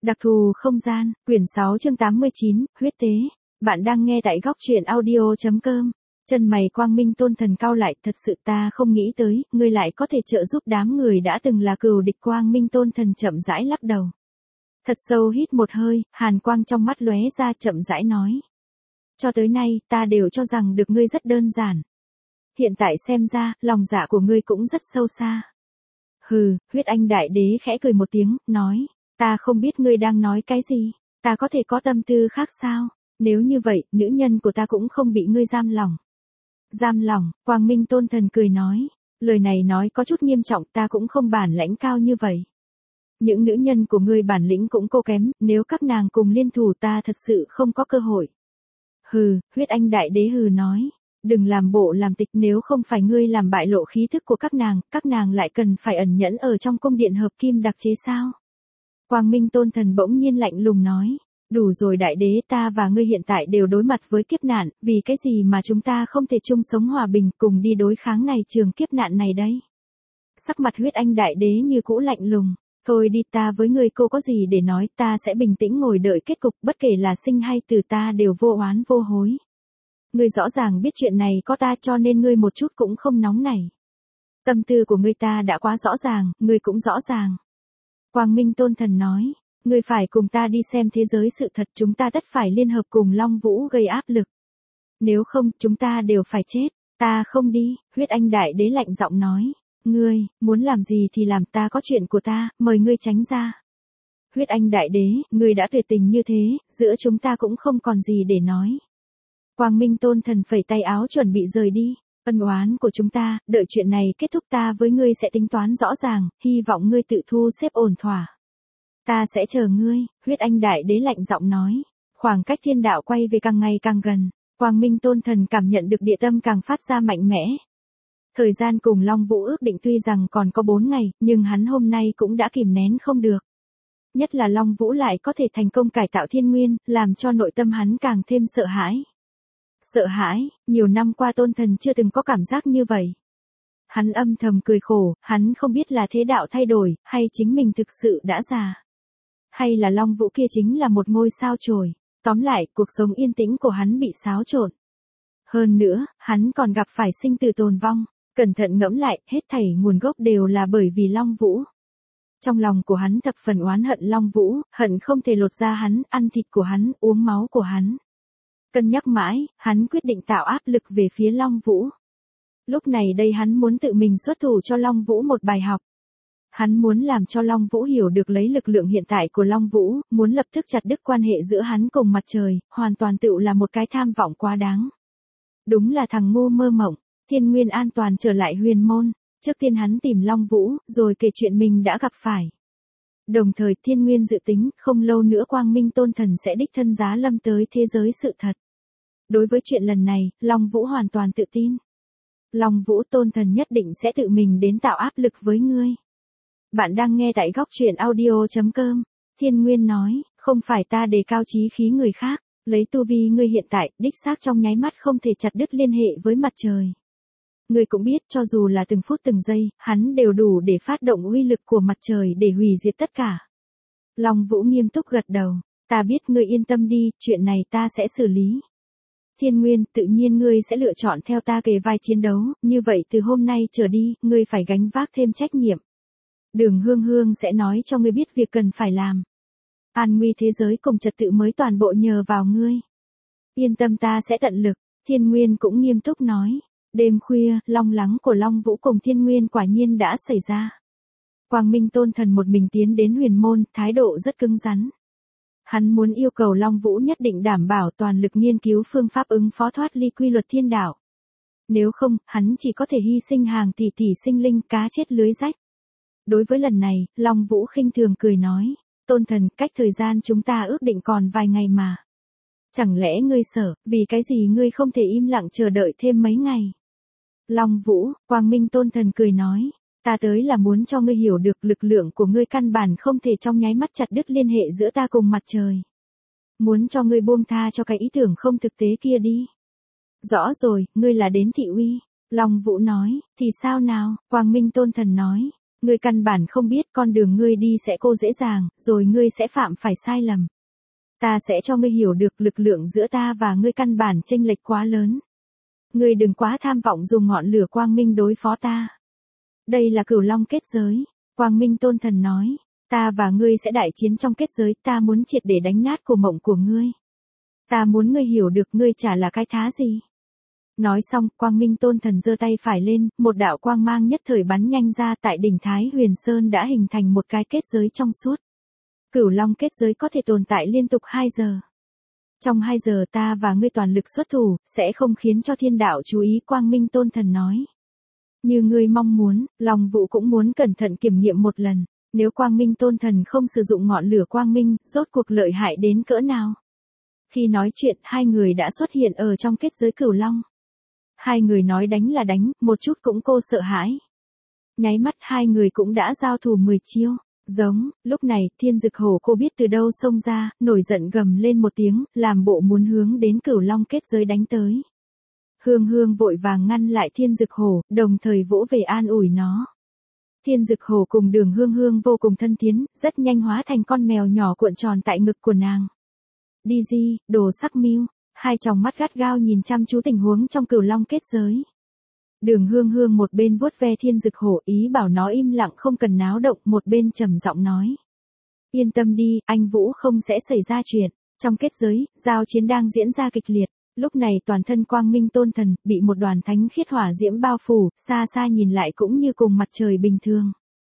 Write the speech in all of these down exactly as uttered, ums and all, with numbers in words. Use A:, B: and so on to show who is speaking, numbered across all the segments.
A: Đặc thù không gian, quyển sáu chương tám mươi chín, huyết tế. Bạn đang nghe tại góc truyện audio.com. Chân mày Quang Minh Tôn Thần cau lại, thật sự ta không nghĩ tới, ngươi lại có thể trợ giúp đám người đã từng là cừu địch. Quang Minh Tôn Thần chậm rãi lắc đầu. Thật sâu hít một hơi, hàn quang trong mắt lóe ra, chậm rãi nói. Cho tới nay, ta đều cho rằng được ngươi rất đơn giản. Hiện tại xem ra, lòng dạ của ngươi cũng rất sâu xa. Hừ, huyết anh đại đế khẽ cười một tiếng, nói. Ta không biết ngươi đang nói cái gì, ta có thể có tâm tư khác sao, nếu như vậy, nữ nhân của ta cũng không bị ngươi giam lòng. Giam lòng, Quang Minh Tôn Thần cười nói, lời này nói có chút nghiêm trọng, ta cũng không bản lãnh cao như vậy. Những nữ nhân của ngươi bản lĩnh cũng cô kém, nếu các nàng cùng liên thủ ta thật sự không có cơ hội. Hừ, huyết anh đại đế hừ nói, đừng làm bộ làm tịch, nếu không phải ngươi làm bại lộ khí thức của các nàng, các nàng lại cần phải ẩn nhẫn ở trong cung điện hợp kim đặc chế sao? Quang Minh Tôn Thần bỗng nhiên lạnh lùng nói, đủ rồi đại đế, ta và ngươi hiện tại đều đối mặt với kiếp nạn, vì cái gì mà chúng ta không thể chung sống hòa bình cùng đi đối kháng này trường kiếp nạn này đấy. Sắc mặt huyết anh đại đế như cũ lạnh lùng, thôi đi, ta với ngươi cô có gì để nói, ta sẽ bình tĩnh ngồi đợi kết cục, bất kể là sinh hay tử ta đều vô oán vô hối. Ngươi rõ ràng biết chuyện này có ta cho nên ngươi một chút cũng không nóng nảy. Tâm tư của ngươi ta đã quá rõ ràng, ngươi cũng rõ ràng. Quang Minh Tôn Thần nói, ngươi phải cùng ta đi xem thế giới sự thật, chúng ta tất phải liên hợp cùng Long Vũ gây áp lực. Nếu không, chúng ta đều phải chết, ta không đi, huyết anh đại đế lạnh giọng nói, ngươi, muốn làm gì thì làm, ta có chuyện của ta, mời ngươi tránh ra. Huyết anh đại đế, ngươi đã tuyệt tình như thế, giữa chúng ta cũng không còn gì để nói. Quang Minh Tôn Thần phẩy tay áo chuẩn bị rời đi. Ân oán của chúng ta, đợi chuyện này kết thúc ta với ngươi sẽ tính toán rõ ràng, hy vọng ngươi tự thu xếp ổn thỏa. Ta sẽ chờ ngươi, huyết anh đại đế lạnh giọng nói. Khoảng cách thiên đạo quay về càng ngày càng gần, Quang Minh Tôn Thần cảm nhận được địa tâm càng phát ra mạnh mẽ. Thời gian cùng Long Vũ ước định tuy rằng còn có bốn ngày, nhưng hắn hôm nay cũng đã kìm nén không được. Nhất là Long Vũ lại có thể thành công cải tạo thiên nguyên, làm cho nội tâm hắn càng thêm sợ hãi. Sợ hãi, nhiều năm qua Tôn Thần chưa từng có cảm giác như vậy. Hắn âm thầm cười khổ, hắn không biết là thế đạo thay đổi, hay chính mình thực sự đã già. Hay là Long Vũ kia chính là một ngôi sao chổi. Tóm lại, cuộc sống yên tĩnh của hắn bị xáo trộn. Hơn nữa, hắn còn gặp phải sinh tử tồn vong. Cẩn thận ngẫm lại, hết thảy nguồn gốc đều là bởi vì Long Vũ. Trong lòng của hắn thập phần oán hận Long Vũ, hận không thể lột da hắn, ăn thịt của hắn, uống máu của hắn. Cân nhắc mãi, hắn quyết định tạo áp lực về phía Long Vũ. Lúc này đây hắn muốn tự mình xuất thủ cho Long Vũ một bài học. Hắn muốn làm cho Long Vũ hiểu được lấy lực lượng hiện tại của Long Vũ, muốn lập tức chặt đứt quan hệ giữa hắn cùng mặt trời, hoàn toàn tự là một cái tham vọng quá đáng. Đúng là thằng ngu mơ mộng, Thiên Nguyên an toàn trở lại huyền môn, trước tiên hắn tìm Long Vũ, rồi kể chuyện mình đã gặp phải. Đồng thời Thiên Nguyên dự tính, không lâu nữa Quang Minh Tôn Thần sẽ đích thân giá lâm tới thế giới sự thật. Đối với chuyện lần này, Long Vũ hoàn toàn tự tin. Long Vũ, Tôn Thần nhất định sẽ tự mình đến tạo áp lực với ngươi. Bạn đang nghe tại góc truyện audio.com. Thiên Nguyên nói, không phải ta đề cao chí khí người khác, lấy tu vi ngươi hiện tại, đích xác trong nháy mắt không thể chặt đứt liên hệ với mặt trời. Ngươi cũng biết, cho dù là từng phút từng giây, hắn đều đủ để phát động uy lực của mặt trời để hủy diệt tất cả. Long Vũ nghiêm túc gật đầu, ta biết, ngươi yên tâm đi, chuyện này ta sẽ xử lý. Thiên Nguyên, tự nhiên ngươi sẽ lựa chọn theo ta kề vai chiến đấu, như vậy từ hôm nay trở đi, ngươi phải gánh vác thêm trách nhiệm. Đường Hương Hương sẽ nói cho ngươi biết việc cần phải làm. An nguy thế giới cùng trật tự mới toàn bộ nhờ vào ngươi. Yên tâm, ta sẽ tận lực, Thiên Nguyên cũng nghiêm túc nói. Đêm khuya, long lắng của Long Vũ cùng Thiên Nguyên quả nhiên đã xảy ra. Quang Minh Tôn Thần một mình tiến đến huyền môn, thái độ rất cứng rắn. Hắn muốn yêu cầu Long Vũ nhất định đảm bảo toàn lực nghiên cứu phương pháp ứng phó thoát ly quy luật thiên đạo. Nếu không, hắn chỉ có thể hy sinh hàng tỷ tỷ sinh linh, cá chết lưới rách. Đối với lần này, Long Vũ khinh thường cười nói, Tôn Thần, cách thời gian chúng ta ước định còn vài ngày mà. Chẳng lẽ ngươi sợ, vì cái gì ngươi không thể im lặng chờ đợi thêm mấy ngày? Long Vũ, Quang Minh Tôn Thần cười nói, ta tới là muốn cho ngươi hiểu được lực lượng của ngươi căn bản không thể trong nháy mắt chặt đứt liên hệ giữa ta cùng mặt trời. Muốn cho ngươi buông tha cho cái ý tưởng không thực tế kia đi. Rõ rồi, ngươi là đến thị uy. Long Vũ nói, thì sao nào? Quang Minh Tôn Thần nói, Ngươi căn bản không biết con đường ngươi đi sẽ cô dễ dàng, rồi ngươi sẽ phạm phải sai lầm. Ta sẽ cho ngươi hiểu được lực lượng giữa ta và ngươi căn bản chênh lệch quá lớn. Ngươi đừng quá tham vọng dùng ngọn lửa quang minh đối phó ta. Đây là cửu long kết giới. Quang Minh Tôn Thần nói, ta và ngươi sẽ đại chiến trong kết giới, ta muốn triệt để đánh nát cổ mộng của ngươi. Ta muốn ngươi hiểu được ngươi chả là cái thá gì. Nói xong, Quang Minh Tôn Thần giơ tay phải lên, một đạo quang mang nhất thời bắn nhanh ra, tại đỉnh Thái Huyền Sơn đã hình thành một cái kết giới trong suốt. Cửu long kết giới có thể tồn tại liên tục hai giờ. Trong hai giờ ta và ngươi toàn lực xuất thủ, sẽ không khiến cho thiên đạo chú ý, Quang Minh Tôn Thần nói. Như ngươi mong muốn, Long Vũ cũng muốn cẩn thận kiểm nghiệm một lần, nếu Quang Minh Tôn Thần không sử dụng ngọn lửa quang minh, rốt cuộc lợi hại đến cỡ nào. Khi nói chuyện, hai người đã xuất hiện ở trong kết giới cửu long. Hai người nói đánh là đánh, một chút cũng cô sợ hãi. Nháy mắt hai người cũng đã giao thủ mười chiêu. Giống, lúc này, Thiên Dực Hổ cô biết từ đâu xông ra, nổi giận gầm lên một tiếng, làm bộ muốn hướng đến cửu long kết giới đánh tới. Hương Hương vội vàng ngăn lại Thiên Dực Hổ, đồng thời vỗ về an ủi nó. Thiên Dực Hổ cùng Đường Hương Hương vô cùng thân tiến, rất nhanh hóa thành con mèo nhỏ cuộn tròn tại ngực của nàng. Đi di, đồ sắc mưu, hai tròng mắt gắt gao nhìn chăm chú tình huống trong cửu long kết giới. Đường Hương Hương một bên vuốt ve Thiên Dực Hổ ý bảo nó im lặng không cần náo động, một bên trầm giọng nói. Yên tâm đi, anh Vũ không sẽ xảy ra chuyện. Trong kết giới, giao chiến đang diễn ra kịch liệt. Lúc này toàn thân Quang Minh Tôn Thần, bị một đoàn thánh khiết hỏa diễm bao phủ, xa xa nhìn lại cũng như cùng mặt trời bình thường.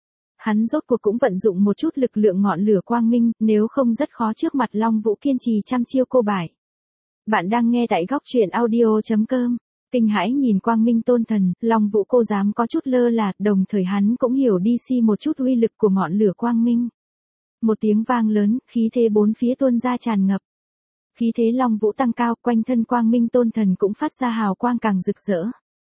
A: Hắn rốt cuộc cũng vận dụng một chút lực lượng ngọn lửa quang minh, nếu không rất khó trước mặt Long Vũ kiên trì trăm chiêu cô bại. Bạn đang nghe tại góc truyện audio chấm com. Kinh hãi nhìn Quang Minh Tôn Thần, Long Vũ cô dám có chút lơ là, đồng thời hắn cũng hiểu đi si một chút uy lực của ngọn lửa quang minh. Một tiếng vang lớn, khí thế bốn phía tuôn ra tràn ngập. Khí thế Long Vũ tăng cao, quanh thân Quang Minh Tôn Thần cũng phát ra hào quang càng rực rỡ.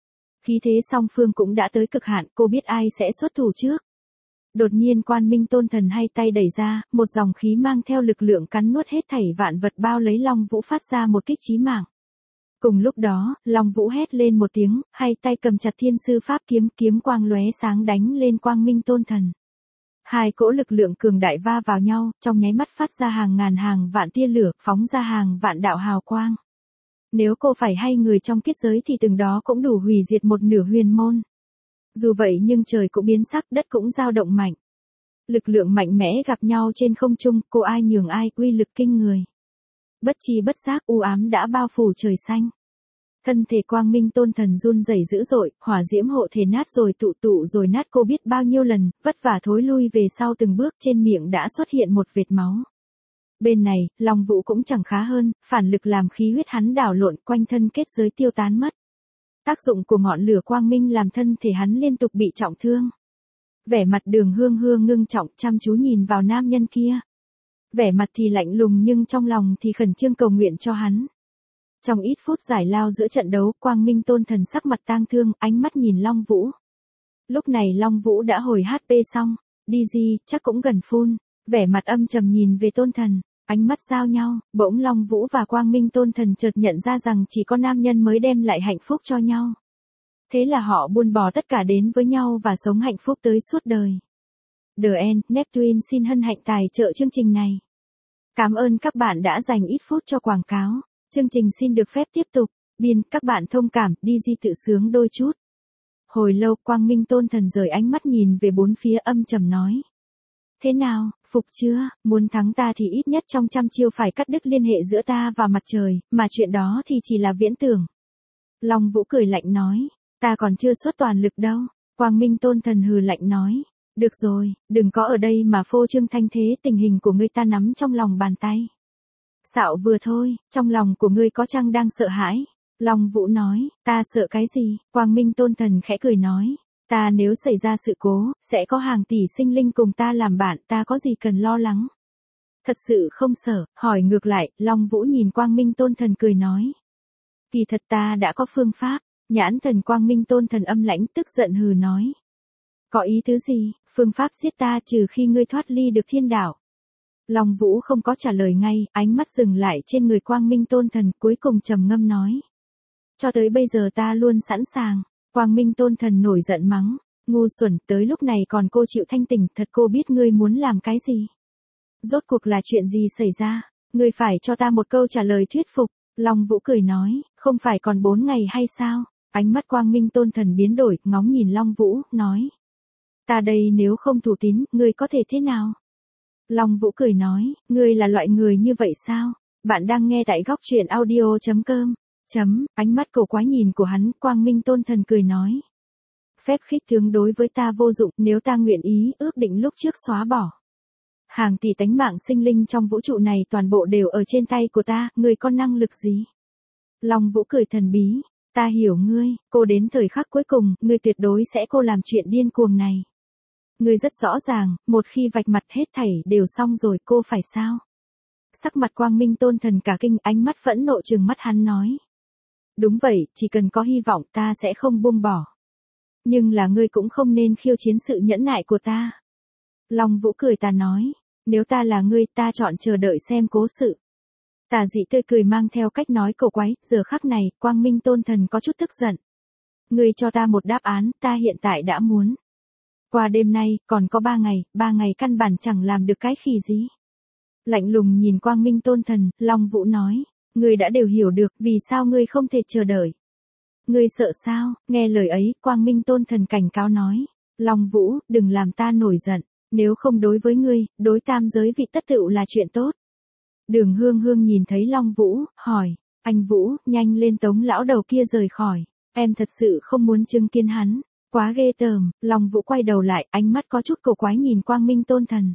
A: Khí thế song phương cũng đã tới cực hạn, cô biết ai sẽ xuất thủ trước. Đột nhiên Quang Minh Tôn Thần hai tay đẩy ra, một dòng khí mang theo lực lượng cắn nuốt hết thảy vạn vật bao lấy Long Vũ phát ra một kích chí mạng. Cùng lúc đó, Long Vũ hét lên một tiếng, hai tay cầm chặt Thiên Sư Pháp kiếm, kiếm quang lóe sáng đánh lên Quang Minh Tôn Thần. Hai cỗ lực lượng cường đại va vào nhau, trong nháy mắt phát ra hàng ngàn hàng vạn tia lửa, phóng ra hàng vạn đạo hào quang. Nếu cô phải hay người trong kết giới thì từng đó cũng đủ hủy diệt một nửa huyền môn. Dù vậy nhưng trời cũng biến sắc, đất cũng dao động mạnh. Lực lượng mạnh mẽ gặp nhau trên không trung, cô ai nhường ai, uy lực kinh người. Bất chi bất giác u ám đã bao phủ trời xanh. Thân thể Quang Minh Tôn Thần run rẩy dữ dội, hỏa diễm hộ thể nát rồi tụ tụ rồi nát, cô biết bao nhiêu lần, vất vả thối lui về sau từng bước, trên miệng đã xuất hiện một vệt máu. Bên này, Long Vũ cũng chẳng khá hơn, phản lực làm khí huyết hắn đảo lộn, quanh thân kết giới tiêu tán mất. Tác dụng của ngọn lửa quang minh làm thân thể hắn liên tục bị trọng thương. Vẻ mặt Đường Hương Hương ngưng trọng chăm chú nhìn vào nam nhân kia. Vẻ mặt thì lạnh lùng nhưng trong lòng thì khẩn trương cầu nguyện cho hắn. Trong ít phút giải lao giữa trận đấu, Quang Minh Tôn Thần sắc mặt tang thương, ánh mắt nhìn Long Vũ. Lúc này Long Vũ đã hồi hát pê xong, đi gì, chắc cũng gần phun. Vẻ mặt âm trầm nhìn về Tôn Thần, ánh mắt giao nhau, bỗng Long Vũ và Quang Minh Tôn Thần chợt nhận ra rằng chỉ có nam nhân mới đem lại hạnh phúc cho nhau. Thế là họ buông bỏ tất cả đến với nhau và sống hạnh phúc tới suốt đời. The End, Neptune xin hân hạnh tài trợ chương trình này. Cảm ơn các bạn đã dành ít phút cho quảng cáo. Chương trình xin được phép tiếp tục. Biên, các bạn thông cảm, đi di tự sướng đôi chút. Hồi lâu, Quang Minh Tôn Thần rời ánh mắt nhìn về bốn phía âm trầm nói. Thế nào, phục chưa, muốn thắng ta thì ít nhất trong trăm chiêu phải cắt đứt liên hệ giữa ta và mặt trời, mà chuyện đó thì chỉ là viễn tưởng. Long Vũ cười lạnh nói, ta còn chưa xuất toàn lực đâu. Quang Minh Tôn Thần hừ lạnh nói, được rồi, đừng có ở đây mà phô trương thanh thế, tình hình của ngươi ta nắm trong lòng bàn tay. Xạo vừa thôi, trong lòng của ngươi có chăng đang sợ hãi? Long Vũ nói, ta sợ cái gì? Quang Minh Tôn Thần khẽ cười nói, ta nếu xảy ra sự cố, sẽ có hàng tỷ sinh linh cùng ta làm bạn, ta có gì cần lo lắng? Thật sự không sợ, hỏi ngược lại, Long Vũ nhìn Quang Minh Tôn Thần cười nói. Kỳ thật ta đã có phương pháp, nhãn thần Quang Minh Tôn Thần âm lãnh tức giận hừ nói. Có ý tứ gì, phương pháp giết ta trừ khi ngươi thoát ly được thiên đạo. Long Vũ không có trả lời ngay, ánh mắt dừng lại trên người Quang Minh Tôn Thần, cuối cùng trầm ngâm nói. Cho tới bây giờ ta luôn sẵn sàng. Quang Minh Tôn Thần nổi giận mắng. Ngu xuẩn, tới lúc này còn cô chịu thanh tỉnh, thật cô biết ngươi muốn làm cái gì. Rốt cuộc là chuyện gì xảy ra, ngươi phải cho ta một câu trả lời thuyết phục. Long Vũ cười nói, không phải còn bốn ngày hay sao? Ánh mắt Quang Minh Tôn Thần biến đổi, ngóng nhìn Long Vũ, nói. Ta đây nếu không thủ tín, ngươi có thể thế nào? Long Vũ cười nói, ngươi là loại người như vậy sao? Bạn đang nghe tại góc truyện audio.com. Chấm, ánh mắt cổ quái nhìn của hắn, Quang Minh Tôn Thần cười nói. Phép khích tướng đối với ta vô dụng, nếu ta nguyện ý, ước định lúc trước xóa bỏ. Hàng tỷ tánh mạng sinh linh trong vũ trụ này toàn bộ đều ở trên tay của ta, ngươi có năng lực gì? Long Vũ cười thần bí, ta hiểu ngươi, cô đến thời khắc cuối cùng, ngươi tuyệt đối sẽ cô làm chuyện điên cuồng này. Ngươi rất rõ ràng, một khi vạch mặt hết thảy đều xong rồi cô phải sao? Sắc mặt Quang Minh Tôn Thần cả kinh, ánh mắt phẫn nộ trừng mắt hắn nói. Đúng vậy, chỉ cần có hy vọng ta sẽ không buông bỏ. Nhưng là ngươi cũng không nên khiêu chiến sự nhẫn nại của ta. Long Vũ cười ta nói, nếu ta là ngươi ta chọn chờ đợi xem cố sự. Tà dị tươi cười mang theo cách nói cổ quái, giờ khắc này, Quang Minh Tôn Thần có chút tức giận. Ngươi cho ta một đáp án, ta hiện tại đã muốn. Qua đêm nay, còn có ba ngày, ba ngày căn bản chẳng làm được cái khỉ gì. Lạnh lùng nhìn Quang Minh Tôn Thần, Long Vũ nói, ngươi đã đều hiểu được, vì sao ngươi không thể chờ đợi. Ngươi sợ sao? Nghe lời ấy, Quang Minh Tôn Thần cảnh cáo nói, Long Vũ, đừng làm ta nổi giận, nếu không đối với ngươi, đối tam giới vị tất tựu là chuyện tốt. Đường Hương Hương nhìn thấy Long Vũ, hỏi, anh Vũ, nhanh lên tống lão đầu kia rời khỏi, em thật sự không muốn chứng kiến hắn, quá ghê tởm. Long Vũ quay đầu lại, ánh mắt có chút cổ quái nhìn Quang Minh Tôn Thần.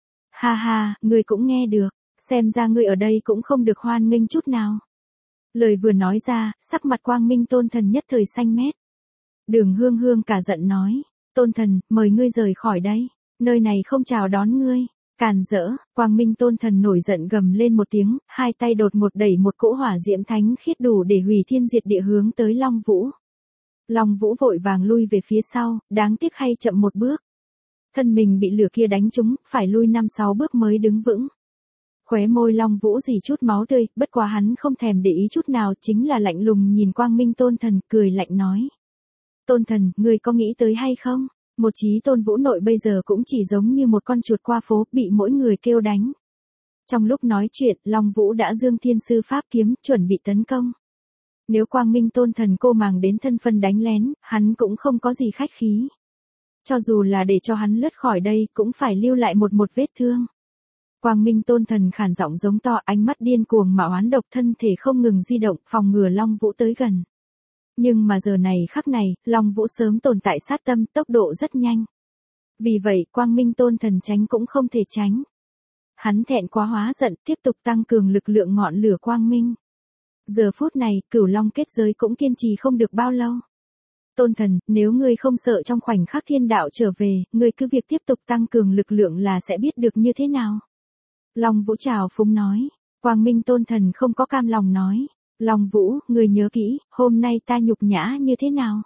A: Ha ha, ngươi cũng nghe được, xem ra ngươi ở đây cũng không được hoan nghênh chút nào. Lời vừa nói ra, sắc mặt Quang Minh Tôn Thần nhất thời xanh mét. Đường Hương Hương cả giận nói, Tôn Thần, mời ngươi rời khỏi đây, nơi này không chào đón ngươi. Càn rỡ, Quang Minh Tôn Thần nổi giận gầm lên một tiếng, hai tay đột một đẩy một cỗ hỏa diễm thánh khiết đủ để hủy thiên diệt địa hướng tới Long Vũ. Long Vũ vội vàng lui về phía sau, đáng tiếc hay chậm một bước. Thân mình bị lửa kia đánh trúng, phải lui năm sáu bước mới đứng vững. Khóe môi Long Vũ rỉ chút máu tươi, bất quá hắn không thèm để ý chút nào, chính là lạnh lùng nhìn Quang Minh Tôn Thần, cười lạnh nói. Tôn Thần, ngươi có nghĩ tới hay không? Một chí tôn vũ nội bây giờ cũng chỉ giống như một con chuột qua phố, bị mỗi người kêu đánh. Trong lúc nói chuyện, Long Vũ đã dương thiên sư pháp kiếm, chuẩn bị tấn công. Nếu Quang Minh Tôn Thần cô màng đến thân phân đánh lén, hắn cũng không có gì khách khí. Cho dù là để cho hắn lướt khỏi đây, cũng phải lưu lại một một vết thương. Quang Minh Tôn Thần khản giọng giống to, ánh mắt điên cuồng mà oán độc, thân thể không ngừng di động, phòng ngừa Long Vũ tới gần. Nhưng mà giờ này khắc này, Long Vũ sớm tồn tại sát tâm, tốc độ rất nhanh. Vì vậy, Quang Minh Tôn Thần tránh cũng không thể tránh. Hắn thẹn quá hóa giận, tiếp tục tăng cường lực lượng ngọn lửa quang minh. Giờ phút này, Cửu Long kết giới cũng kiên trì không được bao lâu. Tôn Thần, nếu ngươi không sợ trong khoảnh khắc thiên đạo trở về, ngươi cứ việc tiếp tục tăng cường lực lượng là sẽ biết được như thế nào. Long Vũ trào phúng nói. Quang Minh Tôn Thần không có cam lòng nói. Long Vũ, ngươi nhớ kỹ, hôm nay ta nhục nhã như thế nào?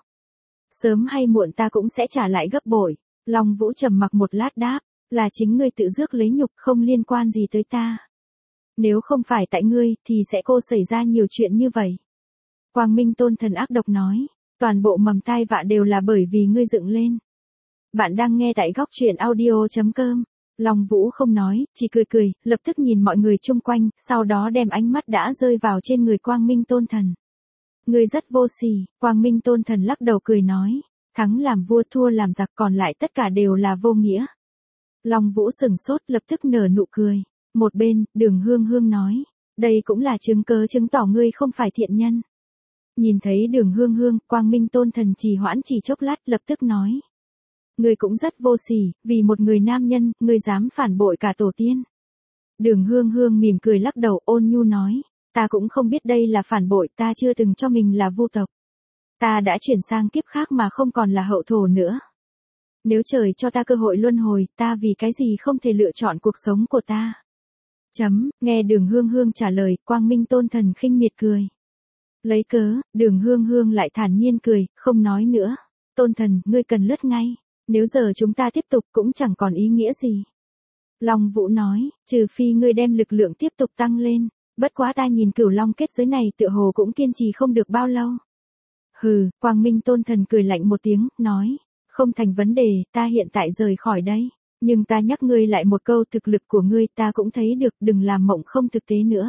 A: Sớm hay muộn ta cũng sẽ trả lại gấp bội. Long Vũ trầm mặc một lát đáp, là chính ngươi tự rước lấy nhục, không liên quan gì tới ta. Nếu không phải tại ngươi, thì sẽ cô xảy ra nhiều chuyện như vậy. Quang Minh Tôn Thần ác độc nói, toàn bộ mầm tai vạ đều là bởi vì ngươi dựng lên. Bạn đang nghe tại góc truyện audio.com. Long Vũ không nói, chỉ cười cười, lập tức nhìn mọi người chung quanh, sau đó đem ánh mắt đã rơi vào trên người Quang Minh Tôn Thần. Ngươi rất vô sỉ. Quang Minh Tôn Thần lắc đầu cười nói, thắng làm vua thua làm giặc, còn lại tất cả đều là vô nghĩa. Long Vũ sừng sốt, lập tức nở nụ cười. Một bên, Đường Hương Hương nói, đây cũng là chứng cớ chứng tỏ ngươi không phải thiện nhân. Nhìn thấy Đường Hương Hương, Quang Minh Tôn Thần trì hoãn chỉ chốc lát, lập tức nói. Ngươi cũng rất vô sỉ, vì một người nam nhân, ngươi dám phản bội cả tổ tiên. Đường Hương Hương mỉm cười lắc đầu, ôn nhu nói, ta cũng không biết đây là phản bội, ta chưa từng cho mình là vu tộc. Ta đã chuyển sang kiếp khác mà không còn là hậu thổ nữa. Nếu trời cho ta cơ hội luân hồi, ta vì cái gì không thể lựa chọn cuộc sống của ta. Chấm, nghe Đường Hương Hương trả lời, Quang Minh Tôn Thần khinh miệt cười. Lấy cớ, Đường Hương Hương lại thản nhiên cười, không nói nữa. Tôn Thần, ngươi cần lướt ngay. Nếu giờ chúng ta tiếp tục cũng chẳng còn ý nghĩa gì. Long Vũ nói, trừ phi ngươi đem lực lượng tiếp tục tăng lên, bất quá ta nhìn Cửu Long kết giới này tựa hồ cũng kiên trì không được bao lâu. Hừ, Quang Minh Tôn Thần cười lạnh một tiếng, nói, Không thành vấn đề, ta hiện tại rời khỏi đây. Nhưng ta nhắc ngươi lại một câu, thực lực của ngươi ta cũng thấy được, đừng làm mộng không thực tế nữa.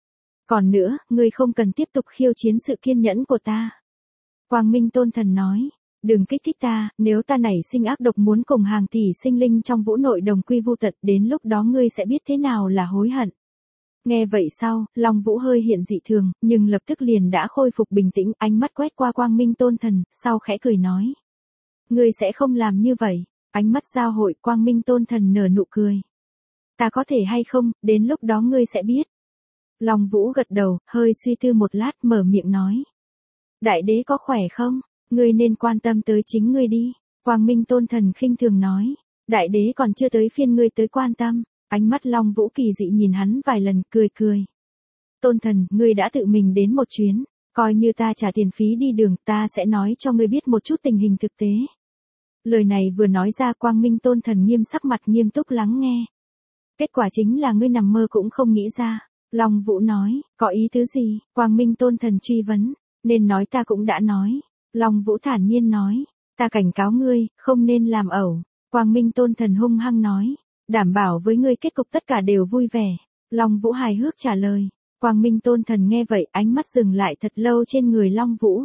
A: Còn nữa, ngươi không cần tiếp tục khiêu chiến sự kiên nhẫn của ta. Quang Minh Tôn Thần nói, đừng kích thích ta, nếu ta nảy sinh ác độc muốn cùng hàng tỷ sinh linh trong vũ nội đồng quy vu tận, đến lúc đó ngươi sẽ biết thế nào là hối hận. Nghe vậy sau, Long Vũ hơi hiện dị thường, nhưng lập tức liền đã khôi phục bình tĩnh, ánh mắt quét qua Quang Minh Tôn Thần, sau khẽ cười nói. Ngươi sẽ không làm như vậy. Ánh mắt giao hội, Quang Minh Tôn Thần nở nụ cười. Ta có thể hay không, đến lúc đó ngươi sẽ biết. Long Vũ gật đầu, hơi suy tư một lát, mở miệng nói. Đại đế có khỏe không? Ngươi nên quan tâm tới chính ngươi đi. Quang Minh Tôn Thần khinh thường nói. Đại đế còn chưa tới phiên ngươi tới quan tâm. Ánh mắt Long Vũ kỳ dị nhìn hắn vài lần, cười cười. Tôn Thần, ngươi đã tự mình đến một chuyến. Coi như ta trả tiền phí đi đường, ta sẽ nói cho ngươi biết một chút tình hình thực tế. Lời này vừa nói ra, Quang Minh Tôn Thần nghiêm sắc mặt nghiêm túc lắng nghe. Kết quả chính là ngươi nằm mơ cũng không nghĩ ra. Long Vũ nói, có ý tứ gì? Quang Minh Tôn Thần truy vấn, nên nói ta cũng đã nói. Long Vũ thản nhiên nói, ta cảnh cáo ngươi, không nên làm ẩu. Quang Minh Tôn Thần hung hăng nói, đảm bảo với ngươi kết cục tất cả đều vui vẻ. Long Vũ hài hước trả lời. Quang Minh Tôn Thần nghe vậy, ánh mắt dừng lại thật lâu trên người Long Vũ.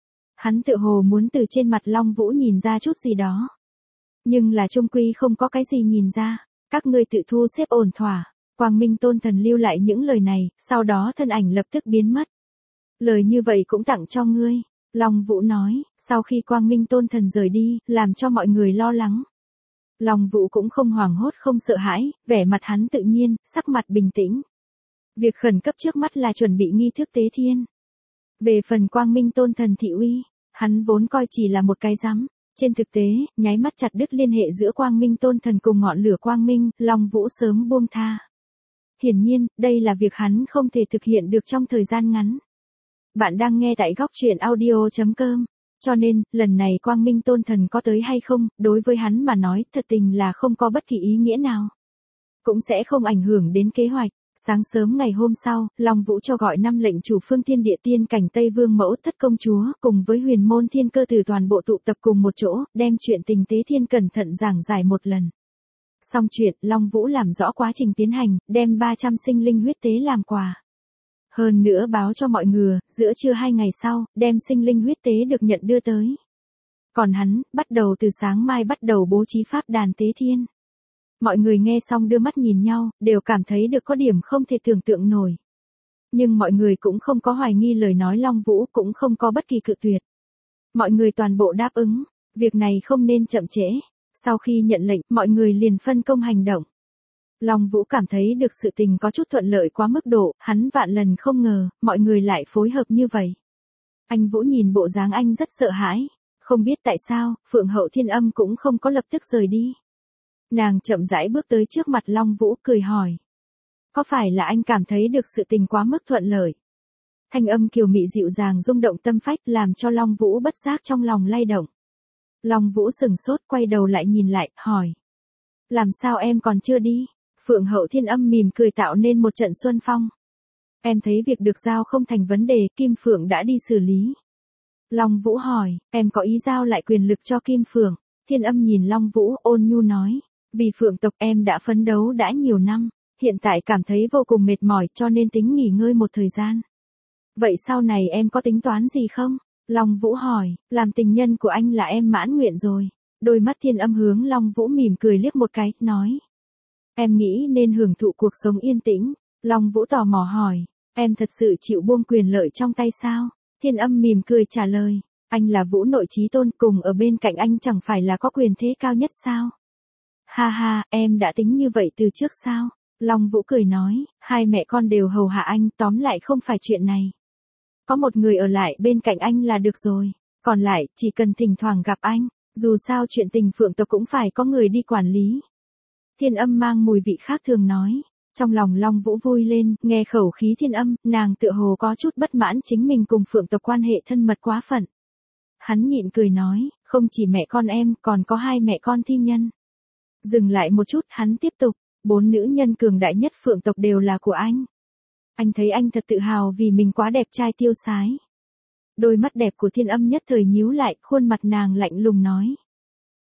A: Hắn tự hồ muốn từ trên mặt Long Vũ nhìn ra chút gì đó. Nhưng là chung quy không có cái gì nhìn ra. Các ngươi tự thu xếp ổn thỏa. Quang Minh Tôn Thần lưu lại những lời này, sau đó thân ảnh lập tức biến mất. Lời như vậy cũng tặng cho ngươi. Long Vũ nói, sau khi Quang Minh Tôn Thần rời đi, làm cho mọi người lo lắng. Long Vũ cũng không hoảng hốt không sợ hãi, vẻ mặt hắn tự nhiên, sắc mặt bình tĩnh. Việc khẩn cấp trước mắt là chuẩn bị nghi thức tế thiên. Về phần Quang Minh Tôn Thần thị uy, hắn vốn coi chỉ là một cái rắm. Trên thực tế, nháy mắt chặt đứt liên hệ giữa Quang Minh Tôn Thần cùng ngọn lửa Quang Minh, Long Vũ sớm buông tha. Hiển nhiên, đây là việc hắn không thể thực hiện được trong thời gian ngắn. Bạn đang nghe tại góc truyện audio chấm com. Cho nên, lần này Quang Minh Tôn Thần có tới hay không, đối với hắn mà nói, thật tình là không có bất kỳ ý nghĩa nào. Cũng sẽ không ảnh hưởng đến kế hoạch. Sáng sớm ngày hôm sau, Long Vũ cho gọi năm lệnh chủ phương thiên địa tiên cảnh Tây Vương mẫu thất công chúa, cùng với huyền môn thiên cơ từ toàn bộ tụ tập cùng một chỗ, đem chuyện tình tế thiên cẩn thận giảng giải một lần. Xong chuyện, Long Vũ làm rõ quá trình tiến hành, đem ba trăm sinh linh huyết tế làm quà. Hơn nữa báo cho mọi người, giữa trưa hai ngày sau, đem sinh linh huyết tế được nhận đưa tới. Còn hắn, bắt đầu từ sáng mai bắt đầu bố trí pháp đàn tế thiên. Mọi người nghe xong đưa mắt nhìn nhau, đều cảm thấy được có điểm không thể tưởng tượng nổi. Nhưng mọi người cũng không có hoài nghi lời nói Long Vũ, cũng không có bất kỳ cự tuyệt. Mọi người toàn bộ đáp ứng, việc này không nên chậm trễ. Sau khi nhận lệnh, mọi người liền phân công hành động. Long Vũ cảm thấy được sự tình có chút thuận lợi quá mức độ, hắn vạn lần không ngờ, mọi người lại phối hợp như vậy. Anh Vũ nhìn bộ dáng anh rất sợ hãi, không biết tại sao, Phượng Hậu Thiên Âm cũng không có lập tức rời đi. Nàng chậm rãi bước tới trước mặt Long Vũ cười hỏi. Có phải là anh cảm thấy được sự tình quá mức thuận lợi? Thanh âm kiều mị dịu dàng rung động tâm phách làm cho Long Vũ bất giác trong lòng lay động. Long Vũ sừng sốt quay đầu lại nhìn lại, hỏi. Làm sao em còn chưa đi? Phượng Hậu Thiên Âm mỉm cười tạo nên một trận xuân phong. Em thấy việc được giao không thành vấn đề, Kim Phượng đã đi xử lý. Long Vũ hỏi, em có ý giao lại quyền lực cho Kim Phượng? Thiên Âm nhìn Long Vũ ôn nhu nói. Vì Phượng tộc em đã phấn đấu đã nhiều năm, hiện tại cảm thấy vô cùng mệt mỏi cho nên tính nghỉ ngơi một thời gian. Vậy sau này em có tính toán gì không? Long Vũ hỏi, làm tình nhân của anh là em mãn nguyện rồi. Đôi mắt Thiên Âm hướng Long Vũ mỉm cười liếc một cái, nói. Em nghĩ nên hưởng thụ cuộc sống yên tĩnh. Long Vũ tò mò hỏi, em thật sự chịu buông quyền lợi trong tay sao? Thiên Âm mỉm cười trả lời, anh là Vũ nội chí tôn, cùng ở bên cạnh anh chẳng phải là có quyền thế cao nhất sao? Ha ha, em đã tính như vậy từ trước sao? Long Vũ cười nói, hai mẹ con đều hầu hạ anh, tóm lại không phải chuyện này. Có một người ở lại bên cạnh anh là được rồi, còn lại, chỉ cần thỉnh thoảng gặp anh, dù sao chuyện tình Phượng tộc cũng phải có người đi quản lý. Thiên Âm mang mùi vị khác thường nói, trong lòng Long Vũ vui lên, nghe khẩu khí Thiên Âm, nàng tựa hồ có chút bất mãn chính mình cùng Phượng tộc quan hệ thân mật quá phận. Hắn nhịn cười nói, không chỉ mẹ con em, còn có hai mẹ con thi nhân. Dừng lại một chút, hắn tiếp tục, bốn nữ nhân cường đại nhất Phượng tộc đều là của anh. Anh thấy anh thật tự hào vì mình quá đẹp trai tiêu sái. Đôi mắt đẹp của Thiên Âm nhất thời nhíu lại, khuôn mặt nàng lạnh lùng nói.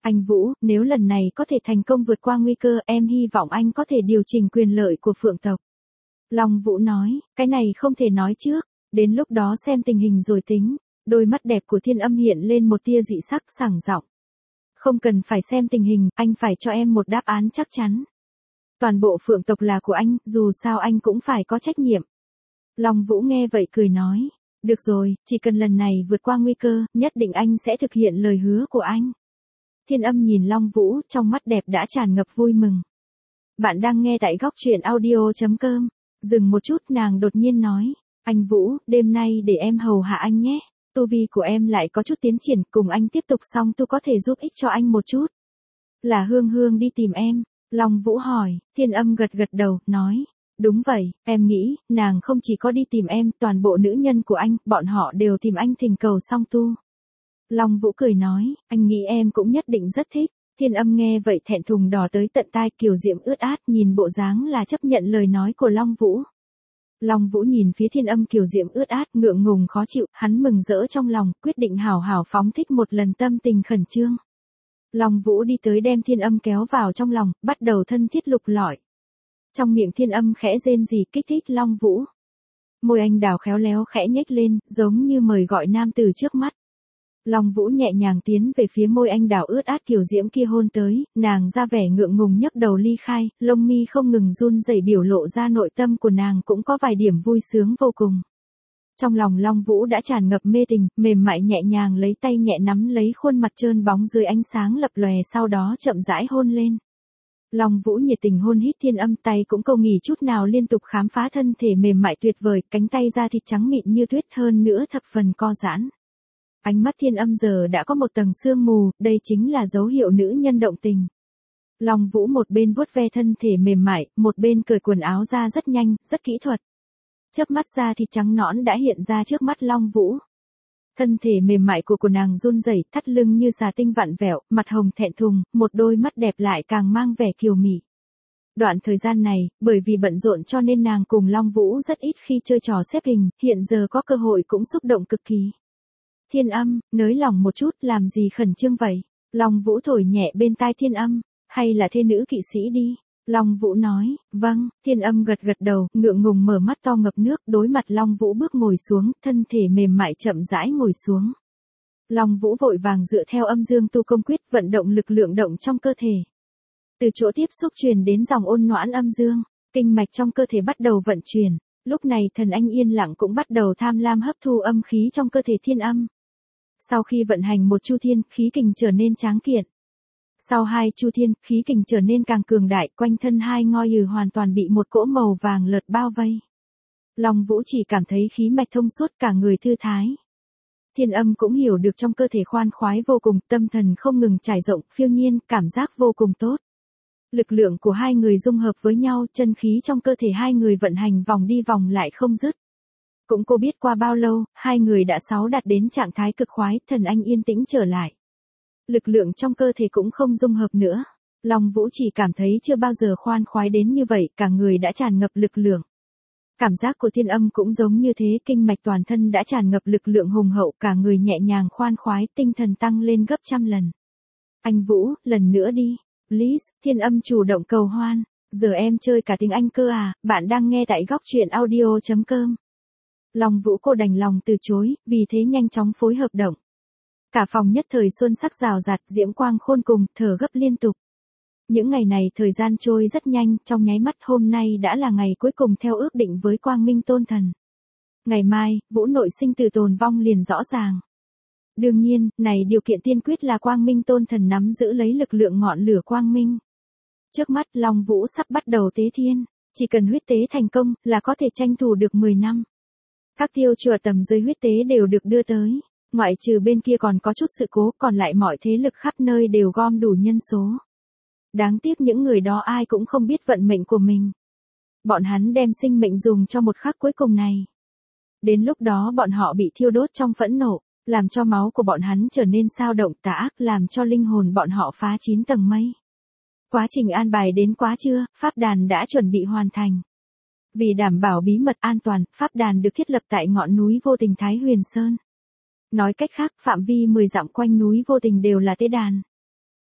A: Anh Vũ, nếu lần này có thể thành công vượt qua nguy cơ, em hy vọng anh có thể điều chỉnh quyền lợi của Phượng tộc. Long Vũ nói, cái này không thể nói trước, đến lúc đó xem tình hình rồi tính. Đôi mắt đẹp của Thiên Âm hiện lên một tia dị sắc sảng giọng. Không cần phải xem tình hình, anh phải cho em một đáp án chắc chắn. Toàn bộ Phượng tộc là của anh, dù sao anh cũng phải có trách nhiệm. Long Vũ nghe vậy cười nói, được rồi, chỉ cần lần này vượt qua nguy cơ, nhất định anh sẽ thực hiện lời hứa của anh. Thiên Âm nhìn Long Vũ, trong mắt đẹp đã tràn ngập vui mừng. Bạn đang nghe tại góc truyện audio chấm com. Dừng một chút, nàng đột nhiên nói, anh Vũ, đêm nay để em hầu hạ anh nhé. Tu vi của em lại có chút tiến triển, cùng anh tiếp tục xong tu có thể giúp ích cho anh một chút. Là Hương Hương đi tìm em? Long Vũ hỏi. Thiên Âm gật gật đầu, nói, đúng vậy, em nghĩ, nàng không chỉ có đi tìm em, toàn bộ nữ nhân của anh, bọn họ đều tìm anh thỉnh cầu song tu. Long Vũ cười nói, anh nghĩ em cũng nhất định rất thích. Thiên Âm nghe vậy thẹn thùng đỏ tới tận tai, kiều diễm ướt át, nhìn bộ dáng là chấp nhận lời nói của Long Vũ. Long Vũ nhìn phía Thiên Âm kiều diễm ướt át, ngượng ngùng khó chịu, hắn mừng rỡ trong lòng, quyết định hảo hảo phóng thích một lần tâm tình khẩn trương. Long Vũ đi tới đem Thiên Âm kéo vào trong lòng, bắt đầu thân thiết lục lọi. Trong miệng Thiên Âm khẽ rên rỉ kích thích Long Vũ. Môi anh đào khéo léo khẽ nhếch lên, giống như mời gọi nam tử trước mắt. Long Vũ nhẹ nhàng tiến về phía môi anh đào ướt át kiều diễm kia hôn tới, nàng ra vẻ ngượng ngùng nhấc đầu ly khai, lông mi không ngừng run rẩy biểu lộ ra nội tâm của nàng cũng có vài điểm vui sướng vô cùng. Trong lòng Long Vũ đã tràn ngập mê tình, mềm mại nhẹ nhàng lấy tay nhẹ nắm lấy khuôn mặt trơn bóng dưới ánh sáng lập lòe, sau đó chậm rãi hôn lên. Long Vũ nhiệt tình hôn hít Thiên Âm, tay cũng câu nghỉ chút nào liên tục khám phá thân thể mềm mại tuyệt vời, cánh tay da thịt trắng mịn như tuyết, hơn nữa thập phần co giãn. Ánh mắt Thiên Âm giờ đã có một tầng sương mù, đây chính là dấu hiệu nữ nhân động tình. Long Vũ một bên vuốt ve thân thể mềm mại, một bên cởi quần áo ra rất nhanh, rất kỹ thuật. Chớp mắt da thịt trắng nõn đã hiện ra trước mắt Long Vũ. Thân thể mềm mại của của nàng run rẩy, thắt lưng như xà tinh vặn vẹo, mặt hồng thẹn thùng, một đôi mắt đẹp lại càng mang vẻ kiều mị. Đoạn thời gian này, bởi vì bận rộn cho nên nàng cùng Long Vũ rất ít khi chơi trò xếp hình, hiện giờ có cơ hội cũng xúc động cực kỳ. Thiên Âm, nới lòng một chút, làm gì khẩn trương vậy? Long Vũ thổi nhẹ bên tai Thiên Âm, hay là thê nữ kỵ sĩ đi? Long Vũ nói, vâng. Thiên Âm gật gật đầu, ngượng ngùng mở mắt to ngập nước, đối mặt Long Vũ bước ngồi xuống, thân thể mềm mại chậm rãi ngồi xuống. Long Vũ vội vàng dựa theo âm dương tu công quyết, vận động lực lượng động trong cơ thể. Từ chỗ tiếp xúc truyền đến dòng ôn noãn âm dương, kinh mạch trong cơ thể bắt đầu vận chuyển. Lúc này thần anh yên lặng cũng bắt đầu tham lam hấp thu âm khí trong cơ thể Thiên Âm. Sau khi vận hành một chu thiên, khí kình trở nên tráng kiện. Sau hai chu thiên, khí kình trở nên càng cường đại, quanh thân hai ngôi từ hoàn toàn bị một cỗ màu vàng lợt bao vây. Long Vũ chỉ cảm thấy khí mạch thông suốt, cả người thư thái. Thiên Âm cũng hiểu được trong cơ thể khoan khoái vô cùng, tâm thần không ngừng trải rộng, phiêu nhiên, cảm giác vô cùng tốt. Lực lượng của hai người dung hợp với nhau, chân khí trong cơ thể hai người vận hành vòng đi vòng lại không dứt. Cũng cô biết qua bao lâu, hai người đã sáu đạt đến trạng thái cực khoái, thần anh yên tĩnh trở lại. Lực lượng trong cơ thể cũng không dung hợp nữa. Long Vũ chỉ cảm thấy chưa bao giờ khoan khoái đến như vậy, cả người đã tràn ngập lực lượng. Cảm giác của Thiên Âm cũng giống như thế, kinh mạch toàn thân đã tràn ngập lực lượng hùng hậu, cả người nhẹ nhàng khoan khoái, tinh thần tăng lên gấp trăm lần. Anh Vũ, lần nữa đi. Please, Thiên Âm chủ động cầu hoan. Giờ em chơi cả tiếng Anh cơ à, bạn đang nghe tại góc truyện audio chấm com. Long Vũ cô đành lòng từ chối, vì thế nhanh chóng phối hợp động. Cả phòng nhất thời xuân sắc rào rạt, diễm quang khôn cùng, thở gấp liên tục. Những ngày này thời gian trôi rất nhanh, trong nháy mắt hôm nay đã là ngày cuối cùng theo ước định với Quang Minh Tôn Thần. Ngày mai, Vũ nội sinh tử tồn vong liền rõ ràng. Đương nhiên, này điều kiện tiên quyết là Quang Minh Tôn Thần nắm giữ lấy lực lượng ngọn lửa quang minh. Trước mắt Long Vũ sắp bắt đầu tế thiên, chỉ cần huyết tế thành công là có thể tranh thủ được mười năm. Các tiêu chùa tầm dưới huyết tế đều được đưa tới, ngoại trừ bên kia còn có chút sự cố, còn lại mọi thế lực khắp nơi đều gom đủ nhân số. Đáng tiếc những người đó ai cũng không biết vận mệnh của mình. Bọn hắn đem sinh mệnh dùng cho một khắc cuối cùng này. Đến lúc đó bọn họ bị thiêu đốt trong phẫn nộ, làm cho máu của bọn hắn trở nên xao động tà ác, làm cho linh hồn bọn họ phá chín tầng mây. Quá trình an bài đến quá trưa, pháp đàn đã chuẩn bị hoàn thành. Vì đảm bảo bí mật an toàn, pháp đàn được thiết lập tại ngọn núi vô tình Thái Huyền Sơn. Nói cách khác, phạm vi mười dặm quanh núi vô tình đều là tế đàn.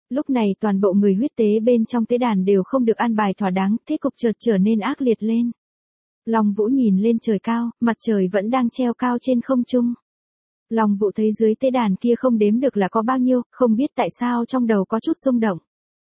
A: Lúc này toàn bộ người huyết tế bên trong tế đàn đều không được an bài thỏa đáng, thế cục chợt trở nên ác liệt lên. Long Vũ nhìn lên trời cao, mặt trời vẫn đang treo cao trên không trung. Long Vũ thấy dưới tế đàn kia không đếm được là có bao nhiêu, không biết tại sao trong đầu có chút rung động.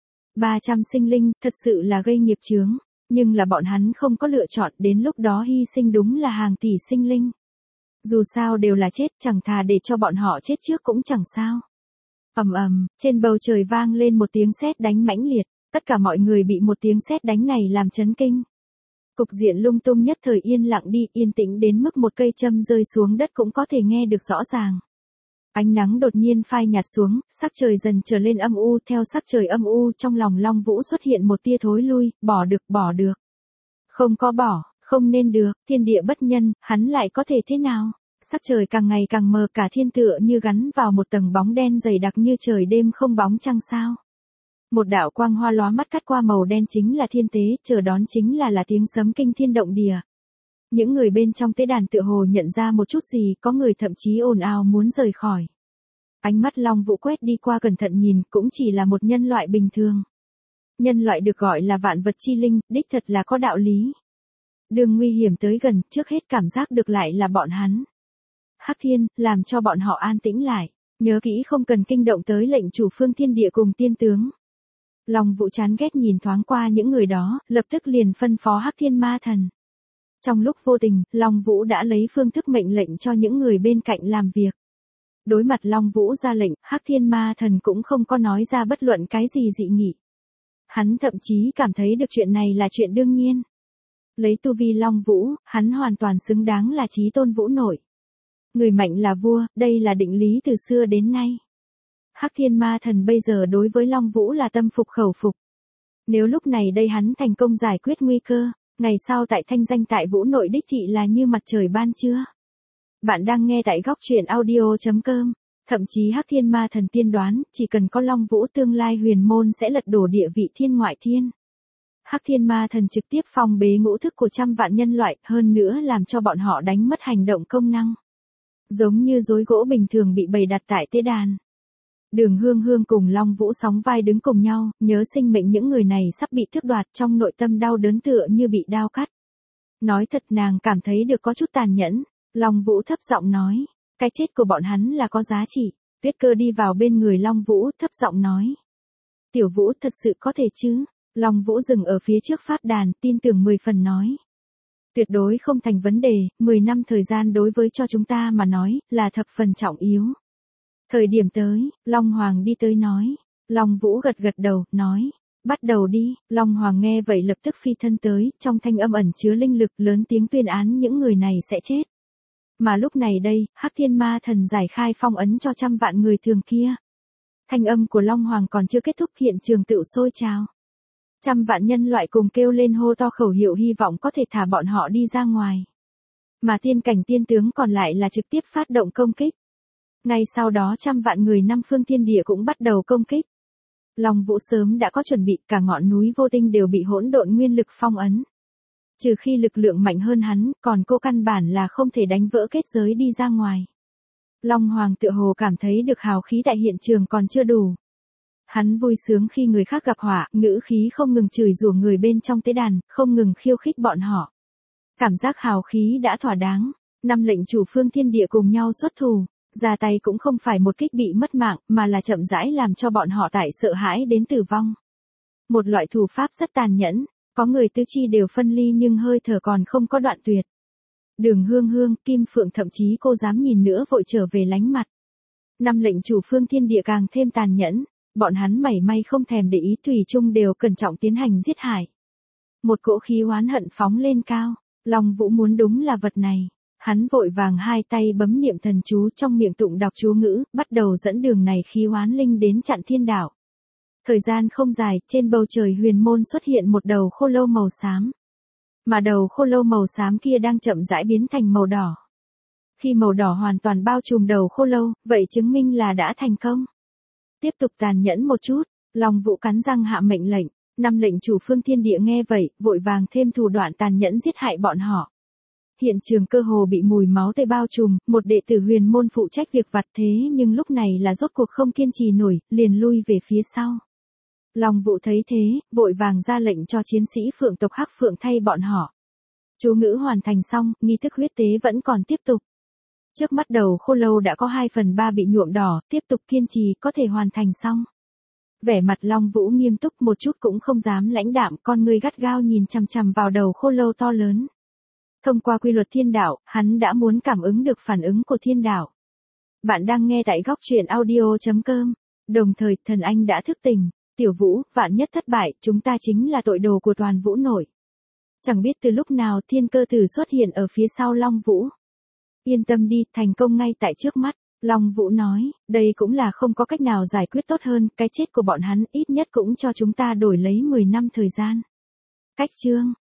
A: ba trăm sinh linh, thật sự là gây nghiệp chướng, nhưng là bọn hắn không có lựa chọn, đến lúc đó hy sinh đúng là hàng tỷ sinh linh. Dù sao đều là chết, chẳng thà để cho bọn họ chết trước cũng chẳng sao. Ầm ầm, trên bầu trời vang lên một tiếng sét đánh mãnh liệt, tất cả mọi người bị một tiếng sét đánh này làm chấn kinh. Cục diện lung tung nhất thời yên lặng đi, yên tĩnh đến mức một cây châm rơi xuống đất cũng có thể nghe được rõ ràng. Ánh nắng đột nhiên phai nhạt xuống, sắc trời dần trở lên âm u, theo sắc trời âm u trong lòng Long Vũ xuất hiện một tia thối lui, bỏ được, bỏ được. Không có bỏ, không nên được, thiên địa bất nhân, hắn lại có thể thế nào? Sắc trời càng ngày càng mờ, cả thiên tựa như gắn vào một tầng bóng đen dày đặc như trời đêm không bóng trăng sao. Một đạo quang hoa lóa mắt cắt qua màu đen chính là thiên tế, chờ đón chính là là tiếng sấm kinh thiên động địa. Những người bên trong tế đàn tựa hồ nhận ra một chút gì, có người thậm chí ồn ào muốn rời khỏi. Ánh mắt Long Vũ quét đi qua cẩn thận nhìn, cũng chỉ là một nhân loại bình thường. Nhân loại được gọi là vạn vật chi linh, đích thật là có đạo lý. Đường nguy hiểm tới gần, trước hết cảm giác được lại là bọn hắn. Hắc Thiên, làm cho bọn họ an tĩnh lại, nhớ kỹ không cần kinh động tới lệnh chủ phương thiên địa cùng tiên tướng. Long Vũ chán ghét nhìn thoáng qua những người đó, lập tức liền phân phó Hắc Thiên Ma Thần. Trong lúc vô tình, Long Vũ đã lấy phương thức mệnh lệnh cho những người bên cạnh làm việc. Đối mặt Long Vũ ra lệnh, Hắc Thiên Ma Thần cũng không có nói ra bất luận cái gì dị nghị. Hắn thậm chí cảm thấy được chuyện này là chuyện đương nhiên. Lấy tu vi Long Vũ, hắn hoàn toàn xứng đáng là chí tôn vũ nội. Người mạnh là vua, đây là định lý từ xưa đến nay. Hắc Thiên Ma Thần bây giờ đối với Long Vũ là tâm phục khẩu phục. Nếu lúc này đây hắn thành công giải quyết nguy cơ, ngày sau tại thanh danh tại vũ nội đích thị là như mặt trời ban trưa. Bạn đang nghe tại góc truyện audio chấm com. Thậm chí Hắc Thiên Ma Thần tiên đoán, chỉ cần có Long Vũ tương lai huyền môn sẽ lật đổ địa vị thiên ngoại thiên. Hắc Thiên Ma Thần trực tiếp phong bế ngũ thức của trăm vạn nhân loại, hơn nữa làm cho bọn họ đánh mất hành động công năng. Giống như rối gỗ bình thường bị bày đặt tại tế đàn. Đường Hương Hương cùng Long Vũ sóng vai đứng cùng nhau, nhớ sinh mệnh những người này sắp bị tước đoạt, trong nội tâm đau đớn tựa như bị đao cắt. Nói thật nàng cảm thấy được có chút tàn nhẫn, Long Vũ thấp giọng nói, cái chết của bọn hắn là có giá trị. Tuyết Cơ đi vào bên người Long Vũ, thấp giọng nói. Tiểu Vũ thật sự có thể chứ? Long Vũ dừng ở phía trước pháp đàn, tin tưởng mười phần nói. Tuyệt đối không thành vấn đề, mười năm thời gian đối với cho chúng ta mà nói, là thập phần trọng yếu. Thời điểm tới, Long Hoàng đi tới nói. Long Vũ gật gật đầu, nói. Bắt đầu đi, Long Hoàng nghe vậy lập tức phi thân tới, trong thanh âm ẩn chứa linh lực lớn tiếng tuyên án những người này sẽ chết. Mà lúc này đây, Hắc Thiên Ma Thần giải khai phong ấn cho trăm vạn người thường kia. Thanh âm của Long Hoàng còn chưa kết thúc, hiện trường tựu sôi trào. Trăm vạn nhân loại cùng kêu lên hô to khẩu hiệu hy vọng có thể thả bọn họ đi ra ngoài. Mà tiên cảnh tiên tướng còn lại là trực tiếp phát động công kích. Ngay sau đó trăm vạn người năm phương thiên địa cũng bắt đầu công kích. Long Vũ sớm đã có chuẩn bị, cả ngọn núi vô tinh đều bị hỗn độn nguyên lực phong ấn. Trừ khi lực lượng mạnh hơn hắn, còn cô căn bản là không thể đánh vỡ kết giới đi ra ngoài. Long Hoàng tựa hồ cảm thấy được hào khí tại hiện trường còn chưa đủ. Hắn vui sướng khi người khác gặp họa, ngữ khí không ngừng chửi rủa người bên trong tế đàn, không ngừng khiêu khích bọn họ. Cảm giác hào khí đã thỏa đáng, năm lệnh chủ phương thiên địa cùng nhau xuất thủ, ra tay cũng không phải một kích bị mất mạng, mà là chậm rãi làm cho bọn họ tại sợ hãi đến tử vong. Một loại thủ pháp rất tàn nhẫn, có người tứ chi đều phân ly nhưng hơi thở còn không có đoạn tuyệt. Đường Hương Hương, Kim Phượng thậm chí cô dám nhìn nữa vội trở về lánh mặt. Năm lệnh chủ phương thiên địa càng thêm tàn nhẫn. Bọn hắn mảy may không thèm để ý, thủy chung đều cẩn trọng tiến hành giết hại. Một cỗ khí oán hận phóng lên cao, Long Vũ muốn đúng là vật này. Hắn vội vàng hai tay bấm niệm thần chú, trong miệng tụng đọc chú ngữ, bắt đầu dẫn đường này khí oán linh đến chặn thiên đạo. Thời gian không dài, trên bầu trời huyền môn xuất hiện một đầu khô lâu màu xám. Mà đầu khô lâu màu xám kia đang chậm rãi biến thành màu đỏ. Khi màu đỏ hoàn toàn bao trùm đầu khô lâu, vậy chứng minh là đã thành công. Tiếp tục tàn nhẫn một chút, Long Vũ cắn răng hạ mệnh lệnh, năm lệnh chủ phương thiên địa nghe vậy, vội vàng thêm thủ đoạn tàn nhẫn giết hại bọn họ. Hiện trường cơ hồ bị mùi máu tươi bao trùm, một đệ tử huyền môn phụ trách việc vặt thế nhưng lúc này là rốt cuộc không kiên trì nổi, liền lui về phía sau. Long Vũ thấy thế, vội vàng ra lệnh cho chiến sĩ phượng tộc Hắc Phượng thay bọn họ. Chú ngữ hoàn thành xong, nghi thức huyết tế vẫn còn tiếp tục. Trước mắt đầu khô lâu đã có hai phần ba bị nhuộm đỏ, tiếp tục kiên trì có thể hoàn thành xong. Vẻ mặt Long Vũ nghiêm túc một chút cũng không dám lãnh đạm, con ngươi gắt gao nhìn chằm chằm vào đầu khô lâu to lớn. Thông qua quy luật thiên đạo, hắn đã muốn cảm ứng được phản ứng của thiên đạo. Bạn đang nghe tại góc truyện audio chấm com. Đồng thời, thần anh đã thức tỉnh. Tiểu Vũ, vạn nhất thất bại, chúng ta chính là tội đồ của toàn Vũ nội. Chẳng biết từ lúc nào thiên cơ tử xuất hiện ở phía sau Long Vũ. Yên tâm đi, thành công ngay tại trước mắt. Long Vũ nói, đây cũng là không có cách nào giải quyết tốt hơn, cái chết của bọn hắn ít nhất cũng cho chúng ta đổi lấy mười năm thời gian. Cách chương